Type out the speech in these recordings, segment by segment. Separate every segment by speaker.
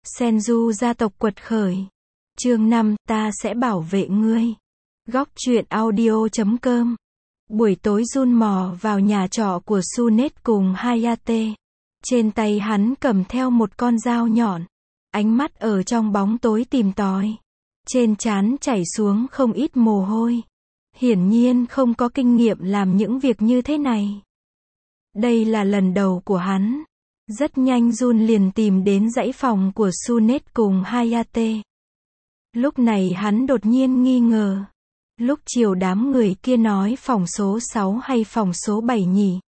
Speaker 1: Senju gia tộc quật khởi. Chương 5, ta sẽ bảo vệ ngươi. Góc truyện audio.com. Buổi tối Jun mò vào nhà trọ của Sunet cùng Hayate. Trên tay hắn cầm theo một con dao nhọn. Ánh mắt ở trong bóng tối tìm tòi. Trên trán chảy xuống không ít mồ hôi. Hiển nhiên không có kinh nghiệm làm những việc như thế này. Đây là lần đầu của hắn. Rất nhanh Jun liền tìm đến dãy phòng của Sunet cùng Hayate. Lúc này hắn đột nhiên nghi ngờ. Lúc chiều đám người kia nói phòng số 6 hay phòng số 7 nhỉ?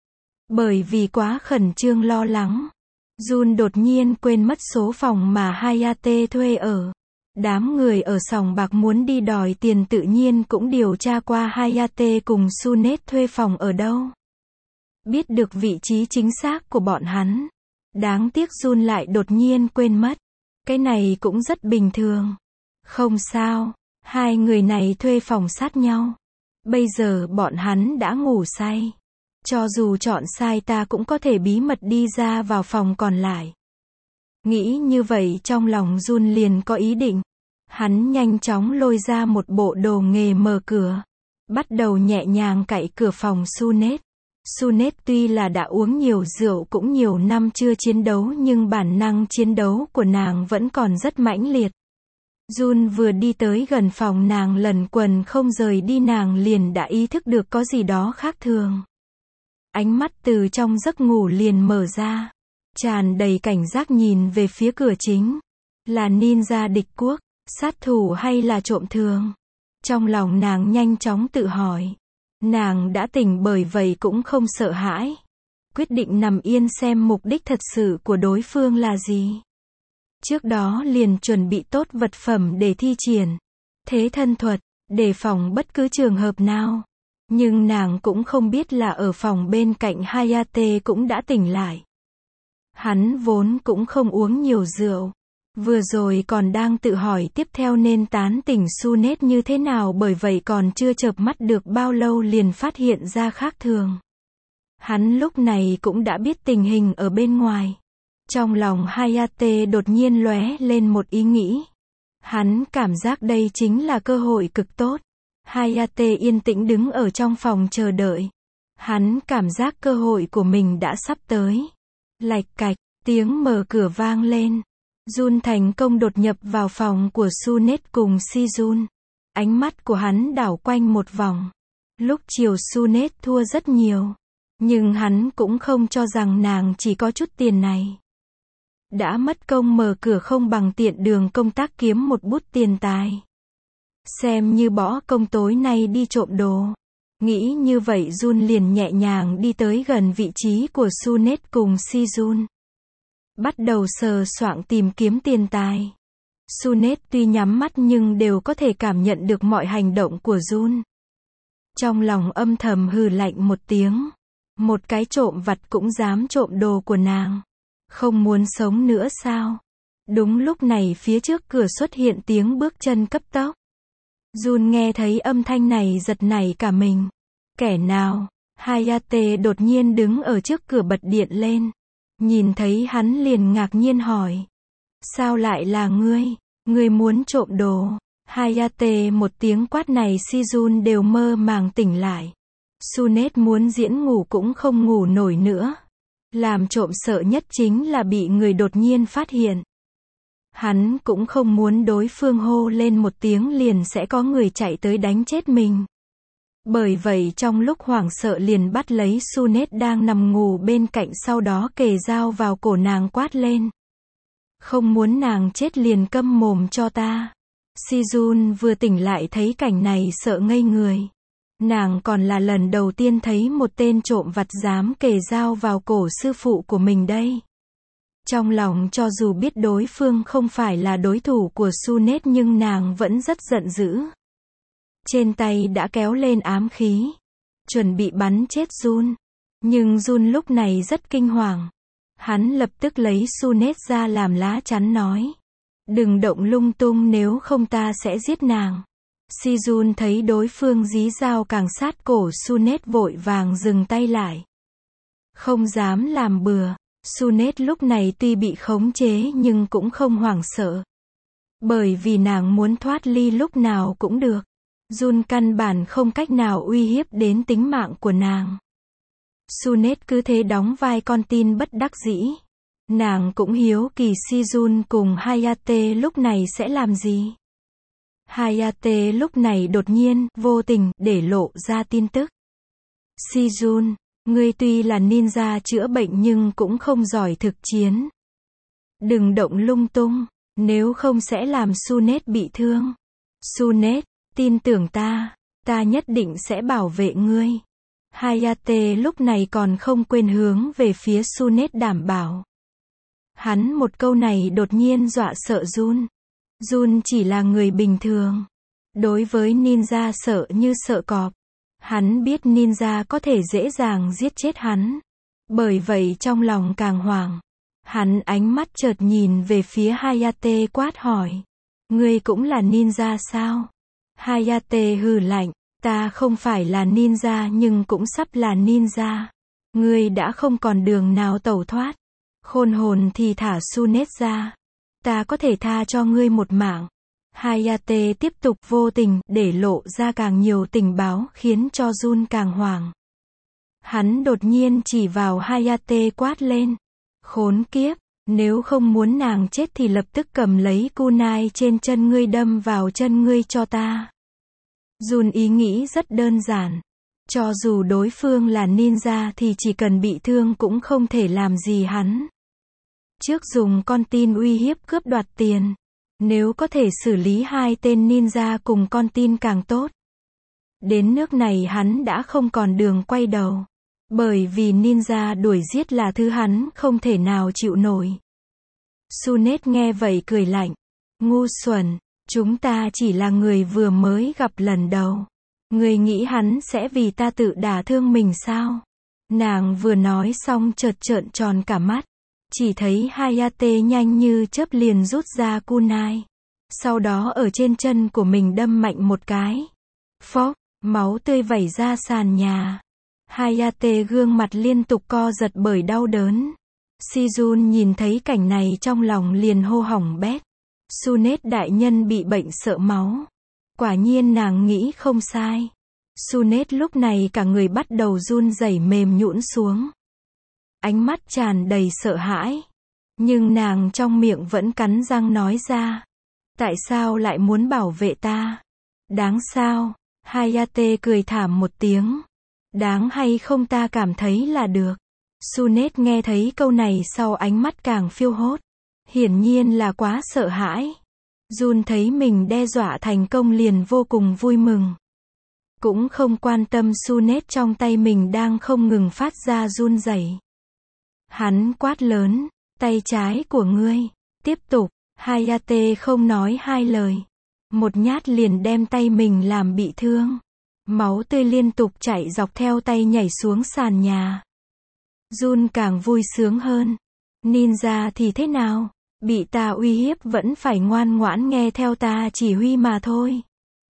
Speaker 1: Bởi vì quá khẩn trương lo lắng, Jun đột nhiên quên mất số phòng mà Hayate thuê ở. Đám người ở sòng bạc muốn đi đòi tiền tự nhiên cũng điều tra qua Hayate cùng Sunet thuê phòng ở đâu. Biết được vị trí chính xác của bọn hắn. Đáng tiếc Jun lại đột nhiên quên mất. Cái này cũng rất bình thường. Không sao, hai người này thuê phòng sát nhau. Bây giờ bọn hắn đã ngủ say. Cho dù chọn sai ta cũng có thể bí mật đi ra vào phòng còn lại. Nghĩ như vậy trong lòng Jun liền có ý định. Hắn nhanh chóng lôi ra một bộ đồ nghề mở cửa. Bắt đầu nhẹ nhàng cạy cửa phòng Sunet. Sunet tuy là đã uống nhiều rượu cũng nhiều năm chưa chiến đấu nhưng bản năng chiến đấu của nàng vẫn còn rất mãnh liệt. Jun vừa đi tới gần phòng nàng lần quần không rời đi nàng liền đã ý thức được có gì đó khác thường. Ánh mắt từ trong giấc ngủ liền mở ra. Tràn đầy cảnh giác nhìn về phía cửa chính. Là ninja địch quốc, sát thủ hay là trộm thường? Trong lòng nàng nhanh chóng tự hỏi. Nàng đã tỉnh bởi vậy cũng không sợ hãi. Quyết định nằm yên xem mục đích thật sự của đối phương là gì. Trước đó liền chuẩn bị tốt vật phẩm để thi triển thế thân thuật, đề phòng bất cứ trường hợp nào. Nhưng nàng cũng không biết là ở phòng bên cạnh Hayate cũng đã tỉnh lại. Hắn vốn cũng không uống nhiều rượu. Vừa rồi còn đang tự hỏi tiếp theo nên tán tỉnh Sunet như thế nào bởi vậy còn chưa chợp mắt được bao lâu liền phát hiện ra khác thường. Hắn lúc này cũng đã biết tình hình ở bên ngoài. Trong lòng Hayate đột nhiên lóe lên một ý nghĩ. Hắn cảm giác đây chính là cơ hội cực tốt. Hayate yên tĩnh đứng ở trong phòng chờ đợi. Hắn cảm giác cơ hội của mình đã sắp tới. Lạch cạch, tiếng mở cửa vang lên. Jun thành công đột nhập vào phòng của Sunet cùng Sejun. Ánh mắt của hắn đảo quanh một vòng. Lúc chiều Sunet thua rất nhiều. Nhưng hắn cũng không cho rằng nàng chỉ có chút tiền này. Đã mất công mở cửa không bằng tiện đường công tác kiếm một bút tiền tài. Xem như bỏ công tối nay đi trộm đồ. Nghĩ như vậy Jun liền nhẹ nhàng đi tới gần vị trí của Sunet cùng Sejun. Bắt đầu sờ soạng tìm kiếm tiền tài. Sunet tuy nhắm mắt nhưng đều có thể cảm nhận được mọi hành động của Jun. Trong lòng âm thầm hừ lạnh một tiếng. Một cái trộm vặt cũng dám trộm đồ của nàng. Không muốn sống nữa sao? Đúng lúc này phía trước cửa xuất hiện tiếng bước chân cấp tốc. Jun nghe thấy âm thanh này giật nảy cả mình. Kẻ nào? Hayate đột nhiên đứng ở trước cửa bật điện lên. Nhìn thấy hắn liền ngạc nhiên hỏi. Sao lại là ngươi? Ngươi muốn trộm đồ? Hayate một tiếng quát này Sejun đều mơ màng tỉnh lại. Sunet muốn diễn ngủ cũng không ngủ nổi nữa. Làm trộm sợ nhất chính là bị người đột nhiên phát hiện. Hắn cũng không muốn đối phương hô lên một tiếng liền sẽ có người chạy tới đánh chết mình. Bởi vậy trong lúc hoảng sợ liền bắt lấy Sunet đang nằm ngủ bên cạnh sau đó kề dao vào cổ nàng quát lên. Không muốn nàng chết liền câm mồm cho ta. Sejun vừa tỉnh lại thấy cảnh này sợ ngây người. Nàng còn là lần đầu tiên thấy một tên trộm vặt dám kề dao vào cổ sư phụ của mình đây. Trong lòng cho dù biết đối phương không phải là đối thủ của Sunet nhưng nàng vẫn rất giận dữ. Trên tay đã kéo lên ám khí. Chuẩn bị bắn chết Jun. Nhưng Jun lúc này rất kinh hoàng. Hắn lập tức lấy Sunet ra làm lá chắn nói. Đừng động lung tung nếu không ta sẽ giết nàng. Sejun thấy đối phương dí dao càng sát cổ Sunet vội vàng dừng tay lại. Không dám làm bừa. Sunet lúc này tuy bị khống chế nhưng cũng không hoảng sợ. Bởi vì nàng muốn thoát ly lúc nào cũng được. Jun căn bản không cách nào uy hiếp đến tính mạng của nàng. Sunet cứ thế đóng vai con tin bất đắc dĩ. Nàng cũng hiếu kỳ Sejun cùng Hayate lúc này sẽ làm gì. Hayate lúc này đột nhiên, vô tình, để lộ ra tin tức. Sejun, ngươi tuy là ninja chữa bệnh nhưng cũng không giỏi thực chiến. Đừng động lung tung, nếu không sẽ làm Sunet bị thương. Sunet, tin tưởng ta nhất định sẽ bảo vệ ngươi. Hayate lúc này còn không quên hướng về phía Sunet đảm bảo. Hắn một câu này đột nhiên dọa sợ Jun. Jun chỉ là người bình thường. Đối với ninja sợ như sợ cọp. Hắn biết ninja có thể dễ dàng giết chết hắn. Bởi vậy trong lòng càng hoảng. Hắn ánh mắt chợt nhìn về phía Hayate quát hỏi. Ngươi cũng là ninja sao? Hayate hừ lạnh. Ta không phải là ninja nhưng cũng sắp là ninja. Ngươi đã không còn đường nào tẩu thoát. Khôn hồn thì thả Sunet ra. Ta có thể tha cho ngươi một mạng. Hayate tiếp tục vô tình, để lộ ra càng nhiều tình báo, khiến cho Jun càng hoảng. Hắn đột nhiên chỉ vào Hayate quát lên. Khốn kiếp, nếu không muốn nàng chết thì lập tức cầm lấy kunai trên chân ngươi đâm vào chân ngươi cho ta. Jun ý nghĩ rất đơn giản. Cho dù đối phương là ninja thì chỉ cần bị thương cũng không thể làm gì hắn. Trước dùng con tin uy hiếp cướp đoạt tiền. Nếu có thể xử lý hai tên ninja cùng con tin càng tốt. Đến nước này hắn đã không còn đường quay đầu. Bởi vì ninja đuổi giết là thứ hắn không thể nào chịu nổi. Sunet nghe vậy cười lạnh. Ngu xuẩn, chúng ta chỉ là người vừa mới gặp lần đầu. Người nghĩ hắn sẽ vì ta tự đả thương mình sao? Nàng vừa nói xong chợt trợn tròn cả mắt. Chỉ thấy Hayate nhanh như chớp liền rút ra kunai. Sau đó ở trên chân của mình đâm mạnh một cái. Phốc, máu tươi vẩy ra sàn nhà. Hayate gương mặt liên tục co giật bởi đau đớn. Sejun nhìn thấy cảnh này trong lòng liền hô hỏng bét. Sunet đại nhân bị bệnh sợ máu. Quả nhiên nàng nghĩ không sai. Sunet lúc này cả người bắt đầu run rẩy mềm nhũn xuống. Ánh mắt tràn đầy sợ hãi. Nhưng nàng trong miệng vẫn cắn răng nói ra. Tại sao lại muốn bảo vệ ta? Đáng sao? Hayate cười thảm một tiếng. Đáng hay không ta cảm thấy là được. Sunet nghe thấy câu này sau ánh mắt càng phiêu hốt. Hiển nhiên là quá sợ hãi. Jun thấy mình đe dọa thành công liền vô cùng vui mừng. Cũng không quan tâm Sunet trong tay mình đang không ngừng phát ra run rẩy. Hắn quát lớn, tay trái của ngươi. Tiếp tục, Hayate không nói hai lời. Một nhát liền đem tay mình làm bị thương. Máu tươi liên tục chảy dọc theo tay nhảy xuống sàn nhà. Jun càng vui sướng hơn. Ninja thì thế nào? Bị ta uy hiếp vẫn phải ngoan ngoãn nghe theo ta chỉ huy mà thôi.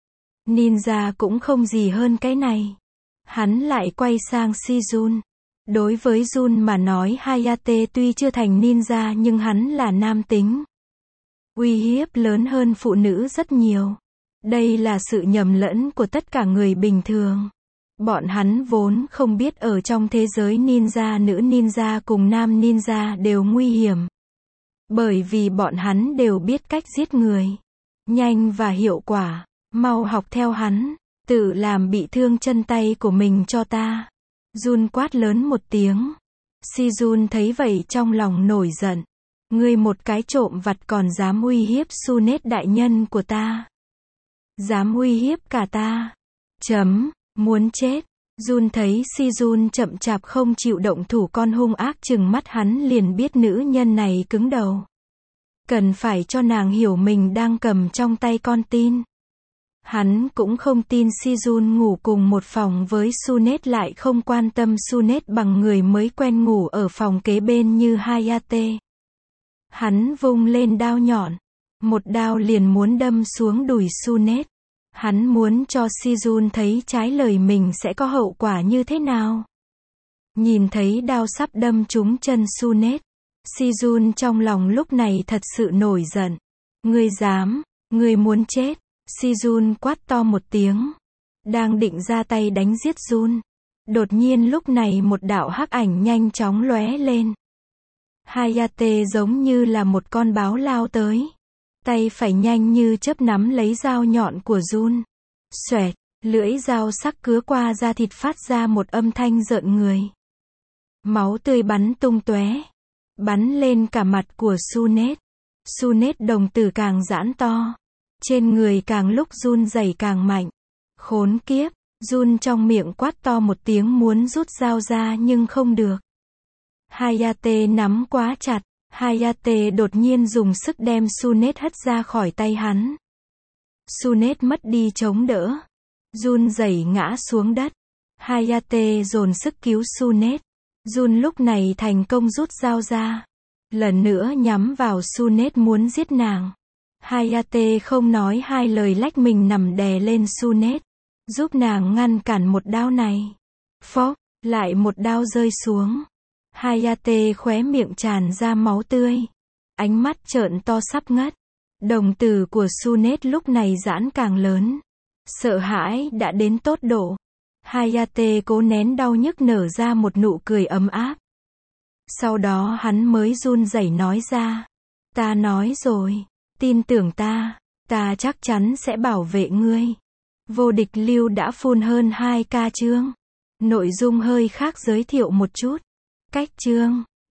Speaker 1: Ninja cũng không gì hơn cái này. Hắn lại quay sang Sejun. Đối với Jun mà nói Hayate tuy chưa thành ninja nhưng hắn là nam tính. Uy hiếp lớn hơn phụ nữ rất nhiều. Đây là sự nhầm lẫn của tất cả người bình thường. Bọn hắn vốn không biết ở trong thế giới ninja nữ ninja cùng nam ninja đều nguy hiểm. Bởi vì bọn hắn đều biết cách giết người. Nhanh và hiệu quả. Mau học theo hắn. Tự làm bị thương chân tay của mình cho ta. Jun quát lớn một tiếng. Sejun thấy vậy trong lòng nổi giận. Ngươi một cái trộm vặt còn dám uy hiếp Sunet đại nhân của ta. Dám uy hiếp cả ta. Muốn chết. Jun thấy Sejun chậm chạp không chịu động thủ con hung ác chừng mắt hắn liền biết nữ nhân này cứng đầu. Cần phải cho nàng hiểu mình đang cầm trong tay con tin. Hắn cũng không tin Sejun ngủ cùng một phòng với Sunet lại không quan tâm Sunet bằng người mới quen ngủ ở phòng kế bên như Hayate. Hắn vung lên đao nhọn. Một đao liền muốn đâm xuống đùi Sunet. Hắn muốn cho Sejun thấy trái lời mình sẽ có hậu quả như thế nào. Nhìn thấy đao sắp đâm trúng chân Sunet. Sejun trong lòng lúc này thật sự nổi giận. Ngươi dám, ngươi muốn chết. Sejun quát to một tiếng. Đang định ra tay đánh giết Jun. Đột nhiên lúc này một đạo hắc ảnh nhanh chóng lóe lên. Hayate giống như là một con báo lao tới. Tay phải nhanh như chớp nắm lấy dao nhọn của Jun. Xoẹt, lưỡi dao sắc cứa qua da thịt phát ra một âm thanh rợn người. Máu tươi bắn tung tóe, bắn lên cả mặt của Sunet. Sunet đồng tử càng giãn to, trên người càng lúc run rẩy càng mạnh. Khốn kiếp, Jun trong miệng quát to một tiếng muốn rút dao ra nhưng không được. Hayate nắm quá chặt, Hayate đột nhiên dùng sức đem Sunet hất ra khỏi tay hắn. Sunet mất đi chống đỡ, Jun rẩy ngã xuống đất. Hayate dồn sức cứu Sunet. Jun lúc này thành công rút dao ra, lần nữa nhắm vào Sunet muốn giết nàng. Hayate không nói hai lời lách mình nằm đè lên Sunet, giúp nàng ngăn cản một đao này. Phốc, lại một đao rơi xuống. Hayate khóe miệng tràn ra máu tươi, ánh mắt trợn to sắp ngất. Đồng tử của Sunet lúc này giãn càng lớn, sợ hãi đã đến tột độ. Hayate cố nén đau nhức nở ra một nụ cười ấm áp. Sau đó hắn mới run rẩy nói ra. Ta nói rồi, tin tưởng ta chắc chắn sẽ bảo vệ ngươi. Vô địch lưu đã full hơn 2k chương. Nội dung hơi khác giới thiệu một chút. Cách chương